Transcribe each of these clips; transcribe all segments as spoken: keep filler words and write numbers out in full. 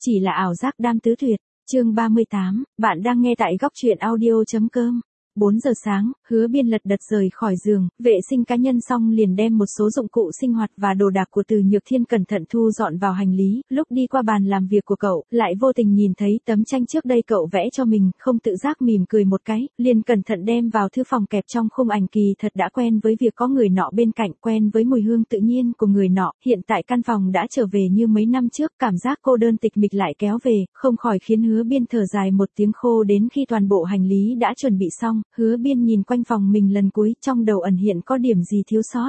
chỉ là ảo giác đam tứ tuyệt. Chương ba mươi tám, bạn đang nghe tại góc truyện audio.com. bốn giờ sáng, Hứa Biên lật đật rời khỏi giường, vệ sinh cá nhân xong liền đem một số dụng cụ sinh hoạt và đồ đạc của Từ Nhược Thiên cẩn thận thu dọn vào hành lý, lúc đi qua bàn làm việc của cậu, lại vô tình nhìn thấy tấm tranh trước đây cậu vẽ cho mình, không tự giác mỉm cười một cái, liền cẩn thận đem vào thư phòng kẹp trong khung ảnh. Kỳ thật đã quen với việc có người nọ bên cạnh, quen với mùi hương tự nhiên của người nọ, hiện tại căn phòng đã trở về như mấy năm trước, cảm giác cô đơn tịch mịch lại kéo về, không khỏi khiến Hứa Biên thở dài một tiếng. Khô đến khi toàn bộ hành lý đã chuẩn bị xong, Hứa Biên nhìn quanh phòng mình lần cuối, trong đầu ẩn hiện có điểm gì thiếu sót.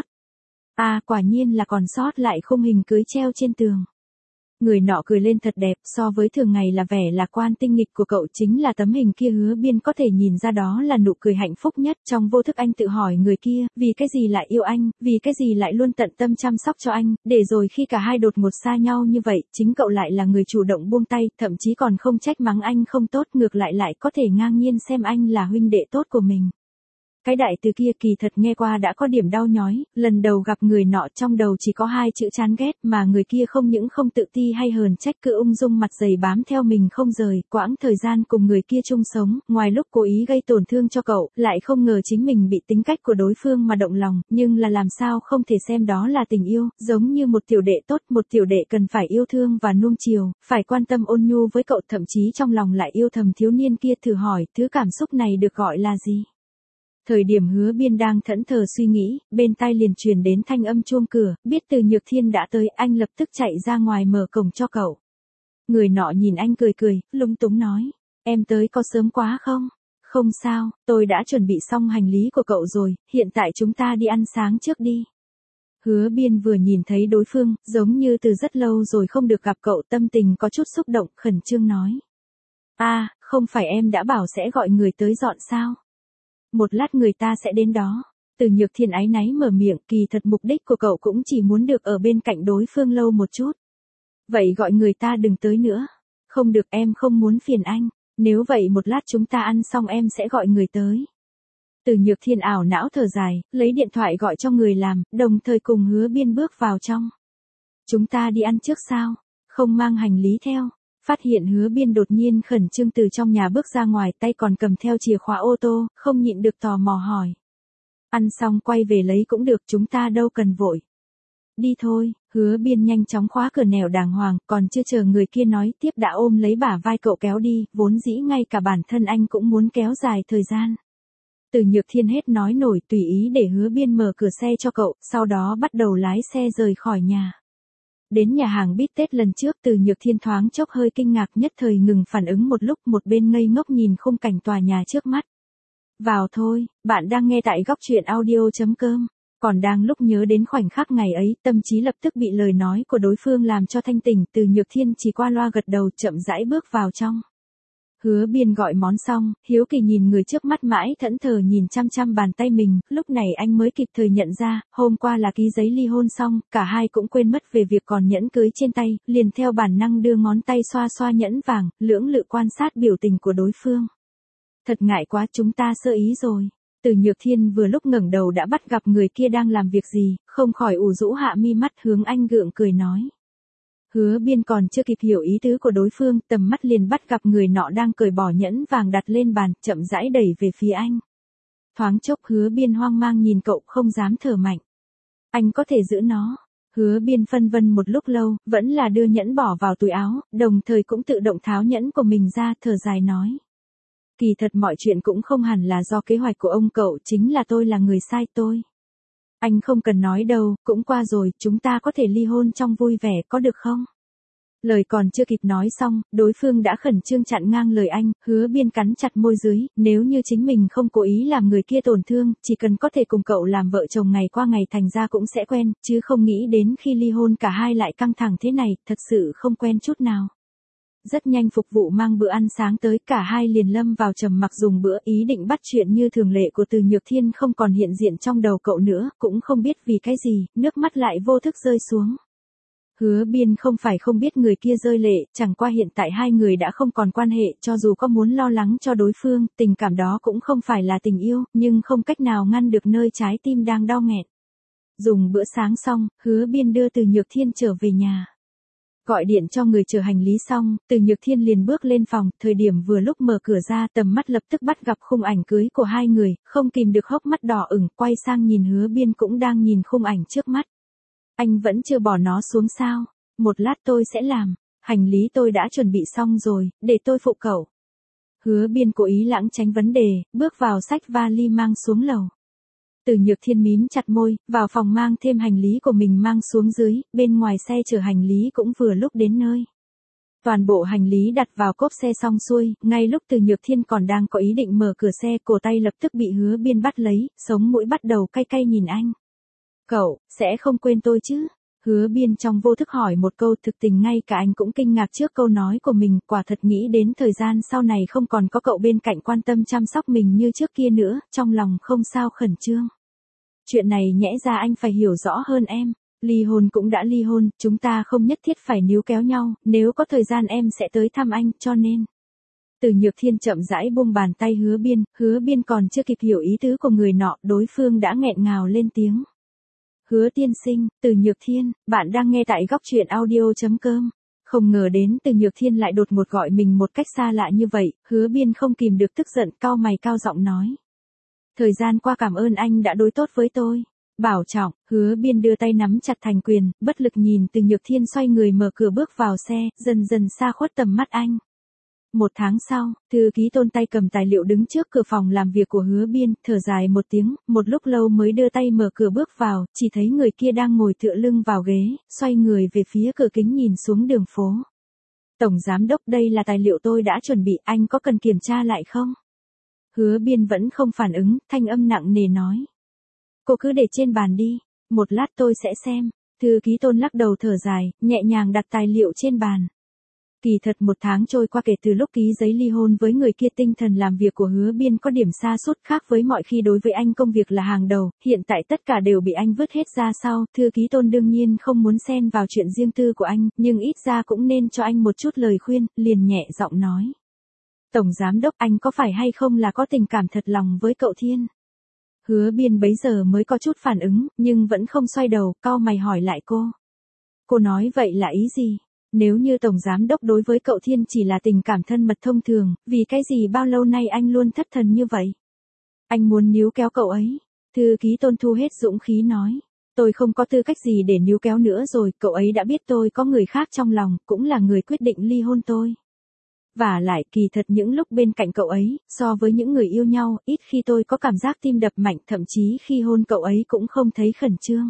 À, quả nhiên là còn sót lại khung hình cưới treo trên tường. Người nọ cười lên thật đẹp, so với thường ngày là vẻ lạc quan tinh nghịch của cậu chính là tấm hình kia. Hứa Biên có thể nhìn ra đó là nụ cười hạnh phúc nhất. Trong vô thức anh tự hỏi người kia, vì cái gì lại yêu anh, vì cái gì lại luôn tận tâm chăm sóc cho anh, để rồi khi cả hai đột ngột xa nhau như vậy, chính cậu lại là người chủ động buông tay, thậm chí còn không trách mắng anh không tốt, ngược lại lại có thể ngang nhiên xem anh là huynh đệ tốt của mình. Cái đại từ kia kỳ thật nghe qua đã có điểm đau nhói, lần đầu gặp người nọ trong đầu chỉ có hai chữ chán ghét, mà người kia không những không tự ti hay hờn trách, cứ ung dung mặt dày bám theo mình không rời. Quãng thời gian cùng người kia chung sống, ngoài lúc cố ý gây tổn thương cho cậu, lại không ngờ chính mình bị tính cách của đối phương mà động lòng, nhưng là làm sao không thể xem đó là tình yêu, giống như một tiểu đệ tốt, một tiểu đệ cần phải yêu thương và nuông chiều, phải quan tâm ôn nhu với cậu, thậm chí trong lòng lại yêu thầm thiếu niên kia. Thử hỏi, thứ cảm xúc này được gọi là gì? Thời điểm Hứa Biên đang thẫn thờ suy nghĩ, bên tai liền truyền đến thanh âm chuông cửa, biết Từ Nhược Thiên đã tới, anh lập tức chạy ra ngoài mở cổng cho cậu. Người nọ nhìn anh cười cười, lúng túng nói, em tới có sớm quá không? Không sao, tôi đã chuẩn bị xong hành lý của cậu rồi, hiện tại chúng ta đi ăn sáng trước đi. Hứa Biên vừa nhìn thấy đối phương, giống như từ rất lâu rồi không được gặp cậu, tâm tình có chút xúc động, khẩn trương nói. À, không phải em đã bảo sẽ gọi người tới dọn sao? Một lát người ta sẽ đến đó. Từ Nhược Thiên áy náy mở miệng, kỳ thật mục đích của cậu cũng chỉ muốn được ở bên cạnh đối phương lâu một chút. Vậy gọi người ta đừng tới nữa. Không được, em không muốn phiền anh. Nếu vậy một lát chúng ta ăn xong em sẽ gọi người tới. Từ Nhược Thiên ảo não thở dài, lấy điện thoại gọi cho người làm, đồng thời cùng Hứa Biên bước vào trong. Chúng ta đi ăn trước sao? Không mang hành lý theo. Phát hiện Hứa Biên đột nhiên khẩn trương từ trong nhà bước ra ngoài, tay còn cầm theo chìa khóa ô tô, không nhịn được tò mò hỏi. Ăn xong quay về lấy cũng được, chúng ta đâu cần vội. Đi thôi. Hứa Biên nhanh chóng khóa cửa nẻo đàng hoàng, còn chưa chờ người kia nói tiếp đã ôm lấy bả vai cậu kéo đi, vốn dĩ ngay cả bản thân anh cũng muốn kéo dài thời gian. Từ Nhược Thiên hết nói nổi, tùy ý để Hứa Biên mở cửa xe cho cậu, sau đó bắt đầu lái xe rời khỏi nhà. Đến nhà hàng bít tết lần trước, Từ Nhược Thiên thoáng chốc hơi kinh ngạc, nhất thời ngừng phản ứng một lúc, một bên ngây ngốc nhìn khung cảnh tòa nhà trước mắt. Vào thôi, bạn đang nghe tại góc truyện audio.com. Còn đang lúc nhớ đến khoảnh khắc ngày ấy, tâm trí lập tức bị lời nói của đối phương làm cho thanh tỉnh, Từ Nhược Thiên chỉ qua loa gật đầu, chậm rãi bước vào trong. Hứa Biên gọi món xong, hiếu kỳ nhìn người trước mắt mãi thẫn thờ nhìn chăm chăm bàn tay mình, lúc này anh mới kịp thời nhận ra, hôm qua là ký giấy ly hôn xong, cả hai cũng quên mất về việc còn nhẫn cưới trên tay, liền theo bản năng đưa ngón tay xoa xoa nhẫn vàng, lưỡng lự quan sát biểu tình của đối phương. Thật ngại quá, chúng ta sơ ý rồi. Từ Nhược Thiên vừa lúc ngẩng đầu đã bắt gặp người kia đang làm việc gì, không khỏi ủ rũ hạ mi mắt hướng anh gượng cười nói. Hứa Biên còn chưa kịp hiểu ý tứ của đối phương, tầm mắt liền bắt gặp người nọ đang cởi bỏ nhẫn vàng đặt lên bàn, chậm rãi đẩy về phía anh. Thoáng chốc Hứa Biên hoang mang nhìn cậu, không dám thở mạnh. Anh có thể giữ nó. Hứa Biên phân vân một lúc lâu, vẫn là đưa nhẫn bỏ vào túi áo, đồng thời cũng tự động tháo nhẫn của mình ra, thở dài nói. Kỳ thật mọi chuyện cũng không hẳn là do kế hoạch của ông cậu, chính là tôi là người sai tôi. Anh không cần nói đâu, cũng qua rồi, chúng ta có thể ly hôn trong vui vẻ, có được không? Lời còn chưa kịp nói xong, đối phương đã khẩn trương chặn ngang lời anh. Hứa Biên cắn chặt môi dưới, nếu như chính mình không cố ý làm người kia tổn thương, chỉ cần có thể cùng cậu làm vợ chồng ngày qua ngày thành ra cũng sẽ quen, chứ không nghĩ đến khi ly hôn cả hai lại căng thẳng thế này, thật sự không quen chút nào. Rất nhanh phục vụ mang bữa ăn sáng tới, cả hai liền lâm vào trầm mặc dùng bữa, ý định bắt chuyện như thường lệ của Từ Nhược Thiên không còn hiện diện trong đầu cậu nữa, cũng không biết vì cái gì, nước mắt lại vô thức rơi xuống. Hứa Biên không phải không biết người kia rơi lệ, chẳng qua hiện tại hai người đã không còn quan hệ, cho dù có muốn lo lắng cho đối phương, tình cảm đó cũng không phải là tình yêu, nhưng không cách nào ngăn được nơi trái tim đang đau nghẹn. Dùng bữa sáng xong, Hứa Biên đưa Từ Nhược Thiên trở về nhà. Gọi điện cho người chở hành lý xong, Từ Nhược Thiên liền bước lên phòng, thời điểm vừa lúc mở cửa ra tầm mắt lập tức bắt gặp khung ảnh cưới của hai người, không kìm được hốc mắt đỏ ửng, quay sang nhìn Hứa Biên cũng đang nhìn khung ảnh trước mắt. Anh vẫn chưa bỏ nó xuống sao? Một lát tôi sẽ làm, hành lý tôi đã chuẩn bị xong rồi, để tôi phụ cậu. Hứa Biên cố ý lãng tránh vấn đề, bước vào xách vali mang xuống lầu. Từ Nhược Thiên mím chặt môi, vào phòng mang thêm hành lý của mình mang xuống dưới, bên ngoài xe chở hành lý cũng vừa lúc đến nơi. Toàn bộ hành lý đặt vào cốp xe xong xuôi, ngay lúc Từ Nhược Thiên còn đang có ý định mở cửa xe, cổ tay lập tức bị Hứa Biên bắt lấy, sống mũi bắt đầu cay cay nhìn anh. Cậu, sẽ không quên tôi chứ? Hứa Biên trong vô thức hỏi một câu, thực tình ngay cả anh cũng kinh ngạc trước câu nói của mình, quả thật nghĩ đến thời gian sau này không còn có cậu bên cạnh quan tâm chăm sóc mình như trước kia nữa, trong lòng không sao khẩn trương. Chuyện này nhẽ ra anh phải hiểu rõ hơn em, ly hôn cũng đã ly hôn, chúng ta không nhất thiết phải níu kéo nhau, nếu có thời gian em sẽ tới thăm anh, cho nên. Từ Nhược Thiên chậm rãi buông bàn tay Hứa Biên, Hứa Biên còn chưa kịp hiểu ý tứ của người nọ, đối phương đã nghẹn ngào lên tiếng. Hứa tiên sinh, Từ Nhược Thiên, bạn đang nghe tại góc truyện audio chấm com. Không ngờ đến Từ Nhược Thiên lại đột ngột gọi mình một cách xa lạ như vậy, Hứa Biên không kìm được tức giận, cau mày cao giọng nói. Thời gian qua cảm ơn anh đã đối tốt với tôi. Bảo trọng, Hứa Biên đưa tay nắm chặt thành quyền, bất lực nhìn Từ Nhược Thiên xoay người mở cửa bước vào xe, dần dần xa khuất tầm mắt anh. Một tháng sau, thư ký Tôn tay cầm tài liệu đứng trước cửa phòng làm việc của Hứa Biên, thở dài một tiếng, một lúc lâu mới đưa tay mở cửa bước vào, chỉ thấy người kia đang ngồi tựa lưng vào ghế, xoay người về phía cửa kính nhìn xuống đường phố. Tổng giám đốc, đây là tài liệu tôi đã chuẩn bị, anh có cần kiểm tra lại không? Hứa Biên vẫn không phản ứng, thanh âm nặng nề nói. Cô cứ để trên bàn đi, một lát tôi sẽ xem. Thư ký Tôn lắc đầu thở dài, nhẹ nhàng đặt tài liệu trên bàn. Kỳ thật một tháng trôi qua kể từ lúc ký giấy ly hôn với người kia, tinh thần làm việc của Hứa Biên có điểm sa sút, khác với mọi khi. Đối với anh công việc là hàng đầu, hiện tại tất cả đều bị anh vứt hết ra sau. Thư ký Tôn đương nhiên không muốn xen vào chuyện riêng tư của anh, nhưng ít ra cũng nên cho anh một chút lời khuyên, liền nhẹ giọng nói. Tổng giám đốc, anh có phải hay không là có tình cảm thật lòng với cậu Thiên? Hứa Biên bấy giờ mới có chút phản ứng, nhưng vẫn không xoay đầu, cau mày hỏi lại cô. Cô nói vậy là ý gì? Nếu như tổng giám đốc đối với cậu Thiên chỉ là tình cảm thân mật thông thường, vì cái gì bao lâu nay anh luôn thất thần như vậy? Anh muốn níu kéo cậu ấy. Thư ký Tôn thu hết dũng khí nói. Tôi không có tư cách gì để níu kéo nữa rồi, cậu ấy đã biết tôi có người khác trong lòng, cũng là người quyết định ly hôn tôi. Và lại kỳ thật những lúc bên cạnh cậu ấy, so với những người yêu nhau, ít khi tôi có cảm giác tim đập mạnh, thậm chí khi hôn cậu ấy cũng không thấy khẩn trương.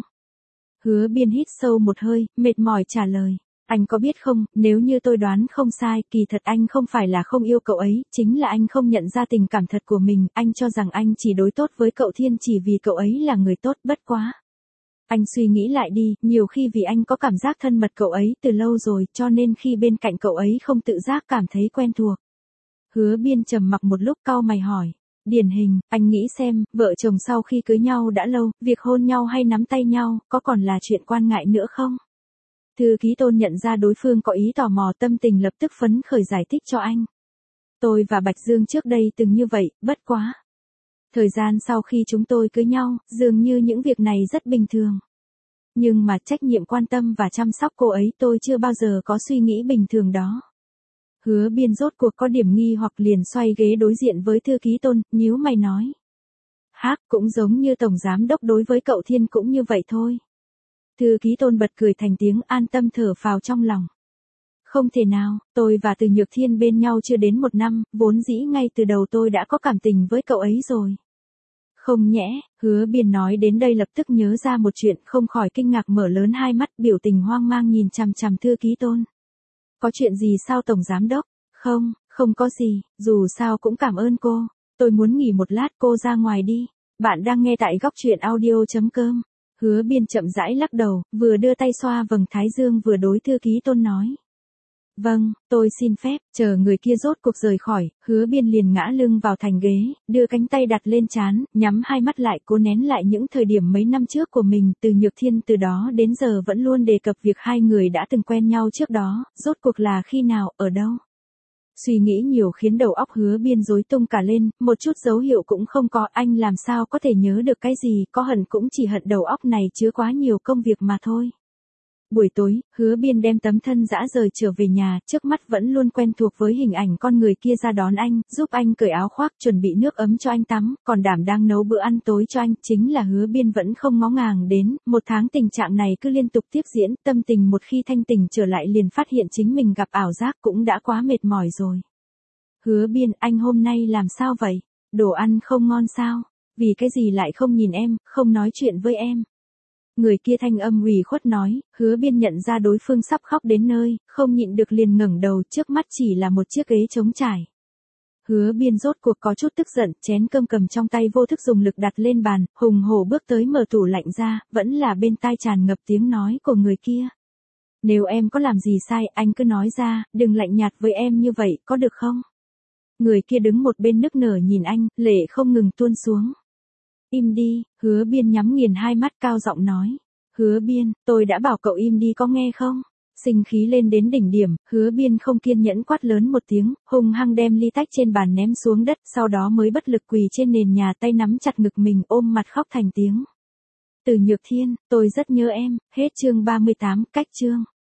Hứa Biên hít sâu một hơi, mệt mỏi trả lời. Anh có biết không, nếu như tôi đoán không sai, kỳ thật anh không phải là không yêu cậu ấy, chính là anh không nhận ra tình cảm thật của mình, anh cho rằng anh chỉ đối tốt với cậu Thiên chỉ vì cậu ấy là người tốt, bất quá. Anh suy nghĩ lại đi, nhiều khi vì anh có cảm giác thân mật cậu ấy từ lâu rồi, cho nên khi bên cạnh cậu ấy không tự giác cảm thấy quen thuộc. Hứa Biên trầm mặc một lúc, cau mày hỏi. Điển hình, anh nghĩ xem, vợ chồng sau khi cưới nhau đã lâu, việc hôn nhau hay nắm tay nhau, có còn là chuyện quan ngại nữa không? Thư ký Tôn nhận ra đối phương có ý tò mò, tâm tình lập tức phấn khởi giải thích cho anh. Tôi và Bạch Dương trước đây từng như vậy, bất quá. Thời gian sau khi chúng tôi cưới nhau, dường như những việc này rất bình thường. Nhưng mà trách nhiệm quan tâm và chăm sóc cô ấy tôi chưa bao giờ có suy nghĩ bình thường đó. Hứa Biên rốt cuộc có điểm nghi hoặc liền xoay ghế đối diện với thư ký Tôn, nhíu mày nói. Hác, cũng giống như tổng giám đốc đối với cậu Thiên cũng như vậy thôi. Thư ký Tôn bật cười thành tiếng, an tâm thở phào trong lòng. Không thể nào, tôi và Từ Nhược Thiên bên nhau chưa đến một năm, vốn dĩ ngay từ đầu tôi đã có cảm tình với cậu ấy rồi. Không nhẽ, Hứa Biên nói đến đây lập tức nhớ ra một chuyện, không khỏi kinh ngạc mở lớn hai mắt, biểu tình hoang mang nhìn chằm chằm thư ký Tôn. Có chuyện gì sao tổng giám đốc? Không, không có gì, dù sao cũng cảm ơn cô. Tôi muốn nghỉ một lát, cô ra ngoài đi. Bạn đang nghe tại góc truyện audio chấm com. Hứa Biên chậm rãi lắc đầu, vừa đưa tay xoa vầng thái dương vừa đối thư ký Tôn nói. Vâng, tôi xin phép, chờ người kia rốt cuộc rời khỏi, Hứa Biên liền ngã lưng vào thành ghế, đưa cánh tay đặt lên trán, nhắm hai mắt lại, cố nén lại những thời điểm mấy năm trước của mình. Từ Nhược Thiên từ đó đến giờ vẫn luôn đề cập việc hai người đã từng quen nhau trước đó, rốt cuộc là khi nào, ở đâu. Suy nghĩ nhiều khiến đầu óc Hứa Biên rối tung cả lên, một chút dấu hiệu cũng không có, anh làm sao có thể nhớ được cái gì, có hận cũng chỉ hận đầu óc này chứa quá nhiều công việc mà thôi. Buổi tối, Hứa Biên đem tấm thân dã rời trở về nhà, trước mắt vẫn luôn quen thuộc với hình ảnh con người kia ra đón anh, giúp anh cởi áo khoác, chuẩn bị nước ấm cho anh tắm, còn đảm đang nấu bữa ăn tối cho anh, chính là Hứa Biên vẫn không ngó ngàng đến, một tháng tình trạng này cứ liên tục tiếp diễn, tâm tình một khi thanh tỉnh trở lại liền phát hiện chính mình gặp ảo giác cũng đã quá mệt mỏi rồi. Hứa Biên, anh hôm nay làm sao vậy? Đồ ăn không ngon sao? Vì cái gì lại không nhìn em, không nói chuyện với em? Người kia thanh âm ủy khuất nói, Hứa Biên nhận ra đối phương sắp khóc đến nơi, không nhịn được liền ngẩng đầu, trước mắt chỉ là một chiếc ghế trống trải. Hứa Biên rốt cuộc có chút tức giận, chén cơm cầm trong tay vô thức dùng lực đặt lên bàn, hùng hổ bước tới mở tủ lạnh ra, vẫn là bên tai tràn ngập tiếng nói của người kia. Nếu em có làm gì sai, anh cứ nói ra, đừng lạnh nhạt với em như vậy, có được không? Người kia đứng một bên nức nở nhìn anh, lệ không ngừng tuôn xuống. Im đi, Hứa Biên nhắm nghiền hai mắt cao giọng nói. Hứa Biên, tôi đã bảo cậu im đi có nghe không? Sinh khí lên đến đỉnh điểm, Hứa Biên không kiên nhẫn quát lớn một tiếng, hung hăng đem ly tách trên bàn ném xuống đất, sau đó mới bất lực quỳ trên nền nhà, tay nắm chặt ngực mình, ôm mặt khóc thành tiếng. Từ Nhược Thiên, tôi rất nhớ em, hết chương ba mươi tám, cách chương.